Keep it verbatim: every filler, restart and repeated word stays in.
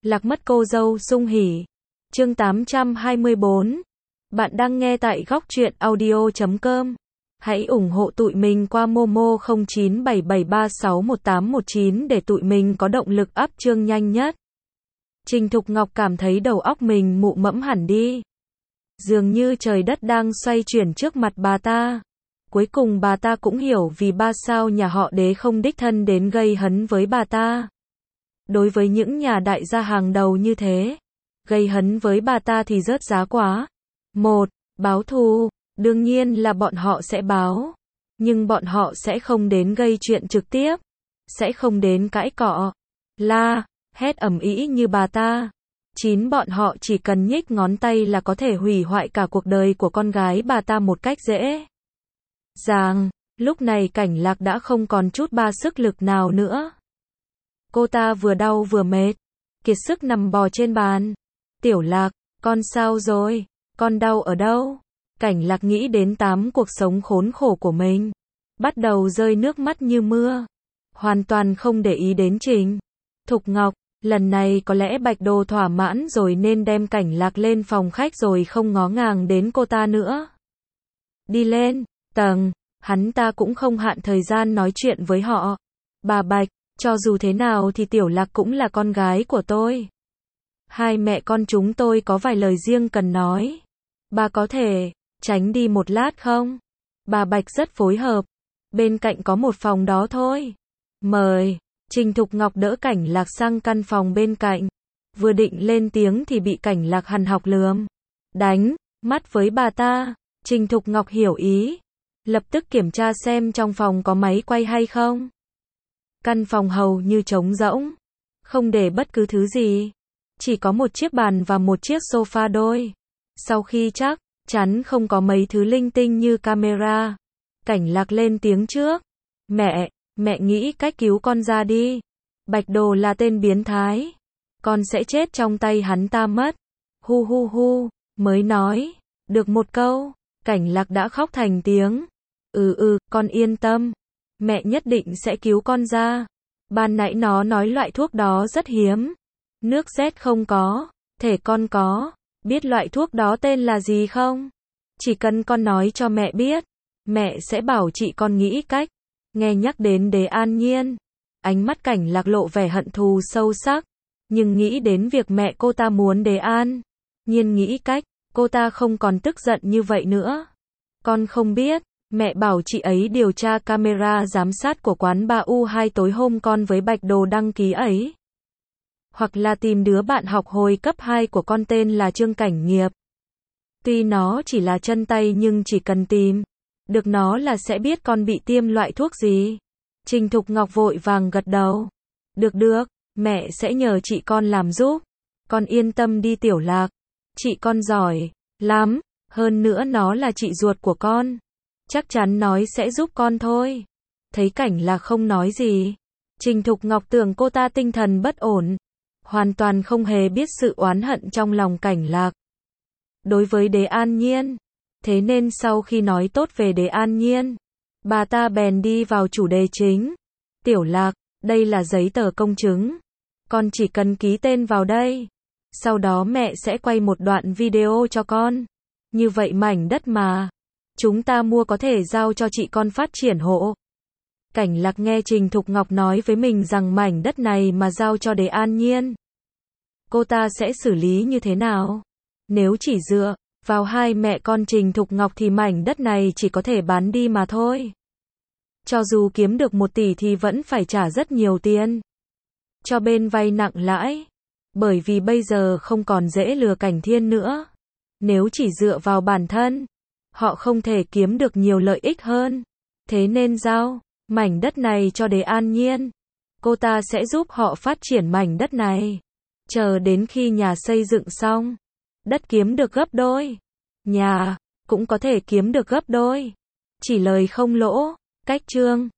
Lạc mất cô dâu sung hỉ. Chương tám trăm hai mươi bốn. Bạn đang nghe tại góc truyện audio chấm com. Hãy ủng hộ tụi mình qua Momo không chín bảy bảy ba sáu một tám một chín để tụi mình có động lực up chương nhanh nhất. Trình Thục Ngọc cảm thấy đầu óc mình mụ mẫm hẳn đi. Dường như trời đất đang xoay chuyển trước mặt bà ta. Cuối cùng bà ta cũng hiểu vì ba sao nhà họ Đế không đích thân đến gây hấn với bà ta. Đối với những nhà đại gia hàng đầu như thế, gây hấn với bà ta thì rớt giá quá. Một, báo thù, đương nhiên là bọn họ sẽ báo. Nhưng bọn họ sẽ không đến gây chuyện trực tiếp. Sẽ không đến cãi cọ, la, hét ầm ĩ như bà ta. Chín, bọn họ chỉ cần nhích ngón tay là có thể hủy hoại cả cuộc đời của con gái bà ta một cách dễ dàng. Lúc này Cảnh Lạc đã không còn chút ba sức lực nào nữa. Cô ta vừa đau vừa mệt, kiệt sức nằm bò trên bàn. Tiểu Lạc, con sao rồi? Con đau ở đâu? Cảnh Lạc nghĩ đến tám cuộc sống khốn khổ của mình, bắt đầu rơi nước mắt như mưa, hoàn toàn không để ý đến Trình Thục Ngọc. Lần này có lẽ Bạch Đồ thỏa mãn rồi nên đem Cảnh Lạc lên phòng khách rồi không ngó ngàng đến cô ta nữa. Đi lên tầng, hắn ta cũng không hạn thời gian nói chuyện với họ. Bà Bạch, cho dù thế nào thì Tiểu Lạc cũng là con gái của tôi. Hai mẹ con chúng tôi có vài lời riêng cần nói. Bà có thể tránh đi một lát không? Bà Bạch rất phối hợp. Bên cạnh có một phòng đó thôi. Mời. Trình Thục Ngọc đỡ Cảnh Lạc sang căn phòng bên cạnh. Vừa định lên tiếng thì bị Cảnh Lạc hằn học lườm đánh mắt với bà ta. Trình Thục Ngọc hiểu ý, lập tức kiểm tra xem trong phòng có máy quay hay không. Căn phòng hầu như trống rỗng, không để bất cứ thứ gì, chỉ có một chiếc bàn và một chiếc sofa đôi. Sau khi chắc chắn không có mấy thứ linh tinh như camera, Cảnh Lạc lên tiếng trước. Mẹ, mẹ nghĩ cách cứu con ra đi. Bạch Đồ là tên biến thái, con sẽ chết trong tay hắn ta mất. Hu hu hu, mới nói được một câu, Cảnh Lạc đã khóc thành tiếng. Ừ ừ, con yên tâm, mẹ nhất định sẽ cứu con ra. Ban nãy nó nói loại thuốc đó rất hiếm, nước Z không có, thể con có biết loại thuốc đó tên là gì không? Chỉ cần con nói cho mẹ biết, mẹ sẽ bảo chị con nghĩ cách. Nghe nhắc đến Đế An Nhiên, ánh mắt Cảnh Lạc lộ vẻ hận thù sâu sắc, nhưng nghĩ đến việc mẹ cô ta muốn Đế An Nhiên nghĩ cách, cô ta không còn tức giận như vậy nữa. Con không biết, mẹ bảo chị ấy điều tra camera giám sát của quán ba U hai tối hôm con với Bạch Đồ đăng ký ấy. Hoặc là tìm đứa bạn học hồi cấp hai của con tên là Trương Cảnh Nghiệp. Tuy nó chỉ là chân tay nhưng chỉ cần tìm được nó là sẽ biết con bị tiêm loại thuốc gì. Trình Thục Ngọc vội vàng gật đầu. Được được, mẹ sẽ nhờ chị con làm giúp. Con yên tâm đi Tiểu Lạc. Chị con giỏi lắm, hơn nữa nó là chị ruột của con. Chắc chắn nói sẽ giúp con thôi. Thấy Cảnh Lạc không nói gì, Trình Thục Ngọc tưởng cô ta tinh thần bất ổn, hoàn toàn không hề biết sự oán hận trong lòng Cảnh Lạc đối với Đế An Nhiên. Thế nên sau khi nói tốt về Đế An Nhiên, bà ta bèn đi vào chủ đề chính. Tiểu Lạc, đây là giấy tờ công chứng, con chỉ cần ký tên vào đây. Sau đó mẹ sẽ quay một đoạn video cho con. Như vậy mảnh đất mà chúng ta mua có thể giao cho chị con phát triển hộ. Cảnh Lạc nghe Trình Thục Ngọc nói với mình rằng mảnh đất này mà giao cho Đế An Nhiên, cô ta sẽ xử lý như thế nào? Nếu chỉ dựa vào hai mẹ con Trình Thục Ngọc thì mảnh đất này chỉ có thể bán đi mà thôi. Cho dù kiếm được một tỷ thì vẫn phải trả rất nhiều tiền cho bên vay nặng lãi. Bởi vì bây giờ không còn dễ lừa Cảnh Thiên nữa. Nếu chỉ dựa vào bản thân, họ không thể kiếm được nhiều lợi ích hơn. Thế nên giao mảnh đất này cho Đế An Nhiên, cô ta sẽ giúp họ phát triển mảnh đất này. Chờ đến khi nhà xây dựng xong, đất kiếm được gấp đôi, nhà cũng có thể kiếm được gấp đôi. Chỉ lời không lỗ. Cách chương